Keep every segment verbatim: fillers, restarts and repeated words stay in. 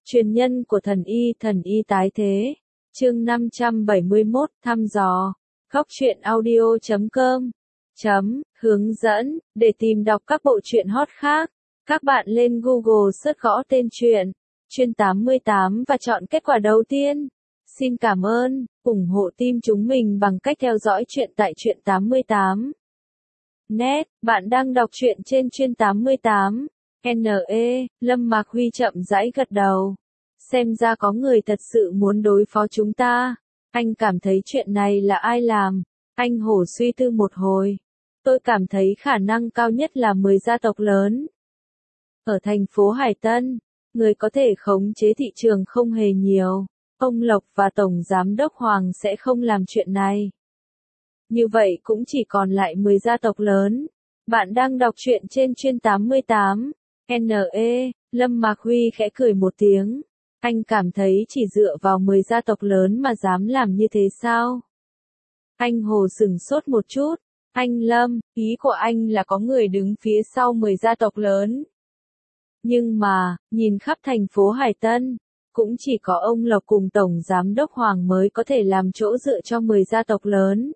Truyền nhân của thần y, thần y tái thế. Chương năm trăm bảy mươi mốt, thăm dò. Góc truyện audio chấm com. Chấm, hướng dẫn, để tìm đọc các bộ truyện hot khác. Các bạn lên Google search gõ tên truyện, Truyện tám mươi tám và chọn kết quả đầu tiên. Xin cảm ơn, ủng hộ team chúng mình bằng cách theo dõi truyện tại Truyện tám mươi tám. Net, bạn đang đọc truyện trên Truyện tám mươi tám. en e, Lâm Mạc Huy chậm rãi gật đầu. Xem ra có người thật sự muốn đối phó chúng ta. Anh cảm thấy chuyện này là ai làm? Anh Hổ suy tư một hồi. Tôi cảm thấy khả năng cao nhất là mười gia tộc lớn. Ở thành phố Hải Tân, người có thể khống chế thị trường không hề nhiều. Ông Lộc và Tổng Giám đốc Hoàng sẽ không làm chuyện này. Như vậy cũng chỉ còn lại mười gia tộc lớn. Bạn đang đọc truyện trên Truyện tám mươi tám. en e, Lâm Mạc Huy khẽ cười một tiếng. Anh cảm thấy chỉ dựa vào mười gia tộc lớn mà dám làm như thế sao? Anh Hồ sửng sốt một chút. Anh Lâm, ý của anh là có người đứng phía sau mười gia tộc lớn. Nhưng mà, nhìn khắp thành phố Hải Tân, cũng chỉ có ông Lộc cùng Tổng Giám đốc Hoàng mới có thể làm chỗ dựa cho mười gia tộc lớn.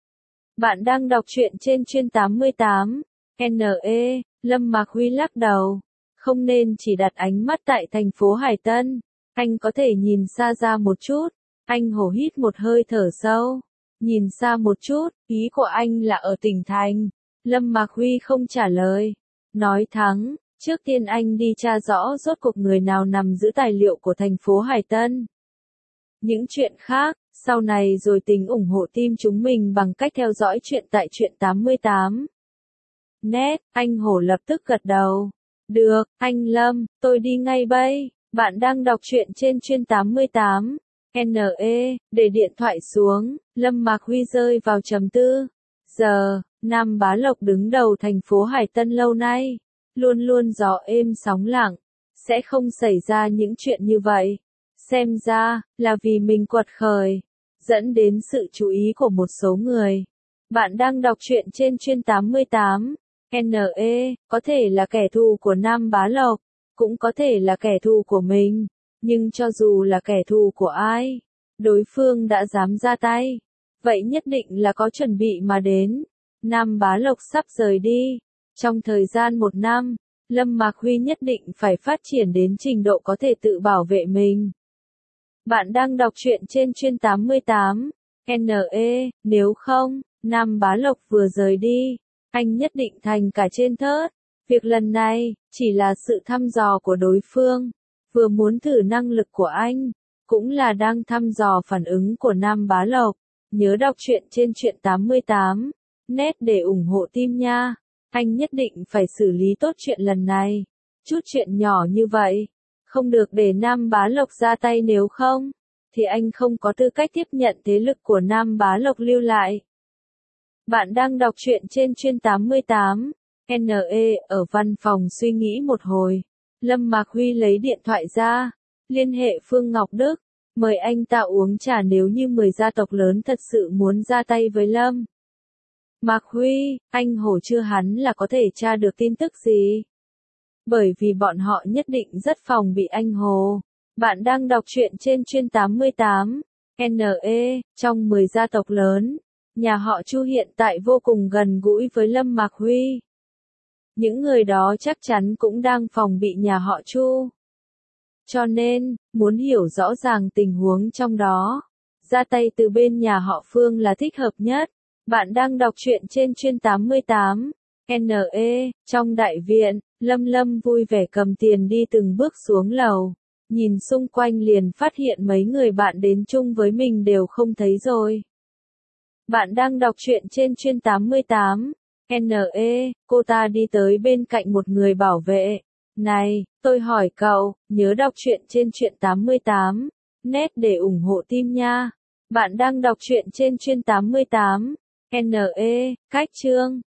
Bạn đang đọc truyện trên Truyện tám mươi tám. en e, Lâm Mạc Huy lắc đầu. Không nên chỉ đặt ánh mắt tại thành phố Hải Tân. Anh có thể nhìn xa ra một chút. Anh Hổ hít một hơi thở sâu. Nhìn xa một chút, ý của anh là ở tỉnh thành. Lâm Mạc Huy không trả lời. Nói thẳng, trước tiên anh đi tra rõ rốt cuộc người nào nằm giữ tài liệu của thành phố Hải Tân. Những chuyện khác, sau này rồi tính ủng hộ team chúng mình bằng cách theo dõi truyện tại Truyện tám mươi tám. Net, anh Hổ lập tức gật đầu. Được, anh Lâm, tôi đi ngay bây. Bạn đang đọc truyện trên Truyện tám mươi tám. en e, để điện thoại xuống, Lâm Mạc Huy rơi vào trầm tư. Giờ, Nam Bá Lộc đứng đầu thành phố Hải Tân lâu nay. Luôn luôn gió êm sóng lặng. Sẽ không xảy ra những chuyện như vậy. Xem ra, là vì mình quật khởi. Dẫn đến sự chú ý của một số người. Bạn đang đọc truyện trên Truyện tám mươi tám. en e, có thể là kẻ thù của Nam Bá Lộc. Cũng có thể là kẻ thù của mình. Nhưng cho dù là kẻ thù của ai, đối phương đã dám ra tay. Vậy nhất định là có chuẩn bị mà đến. Nam Bá Lộc sắp rời đi. Trong thời gian một năm, Lâm Mạc Huy nhất định phải phát triển đến trình độ có thể tự bảo vệ mình. Bạn đang đọc truyện trên Truyện tám mươi tám. en e, nếu không, Nam Bá Lộc vừa rời đi, anh nhất định thành cả trên thớt. Việc lần này, chỉ là sự thăm dò của đối phương. Vừa muốn thử năng lực của anh, cũng là đang thăm dò phản ứng của Nam Bá Lộc. Nhớ đọc truyện trên Truyện tám mươi tám. Net để ủng hộ team nha. Anh nhất định phải xử lý tốt chuyện lần này. Chút chuyện nhỏ như vậy, không được để Nam Bá Lộc ra tay, nếu không, thì anh không có tư cách tiếp nhận thế lực của Nam Bá Lộc lưu lại. Bạn đang đọc truyện trên Truyện tám mươi tám. en e, ở văn phòng suy nghĩ một hồi. Lâm Mạc Huy lấy điện thoại ra, liên hệ Phương Ngọc Đức, mời anh ta uống trà nếu như mười gia tộc lớn thật sự muốn ra tay với Lâm Mạc Huy. Anh Hổ chưa hắn là có thể tra được tin tức gì. Bởi vì bọn họ nhất định rất phòng bị anh Hồ. Bạn đang đọc truyện trên Truyện tám mươi tám. en e, trong mười gia tộc lớn, nhà họ Chu hiện tại vô cùng gần gũi với Lâm Mạc Huy. Những người đó chắc chắn cũng đang phòng bị nhà họ Chu. Cho nên, muốn hiểu rõ ràng tình huống trong đó, ra tay từ bên nhà họ Phương là thích hợp nhất. Bạn đang đọc truyện trên Truyện tám mươi tám. en e, trong đại viện, Lâm Lâm vui vẻ cầm tiền đi từng bước xuống lầu. Nhìn xung quanh liền phát hiện mấy người bạn đến chung với mình đều không thấy rồi. Bạn đang đọc truyện trên Truyện tám mươi tám. en e, cô ta đi tới bên cạnh một người bảo vệ. Này, tôi hỏi cậu, nhớ đọc truyện trên Truyện tám mươi tám. Net để ủng hộ team nha. Bạn đang đọc truyện trên Truyện tám mươi tám. en e, cách chương.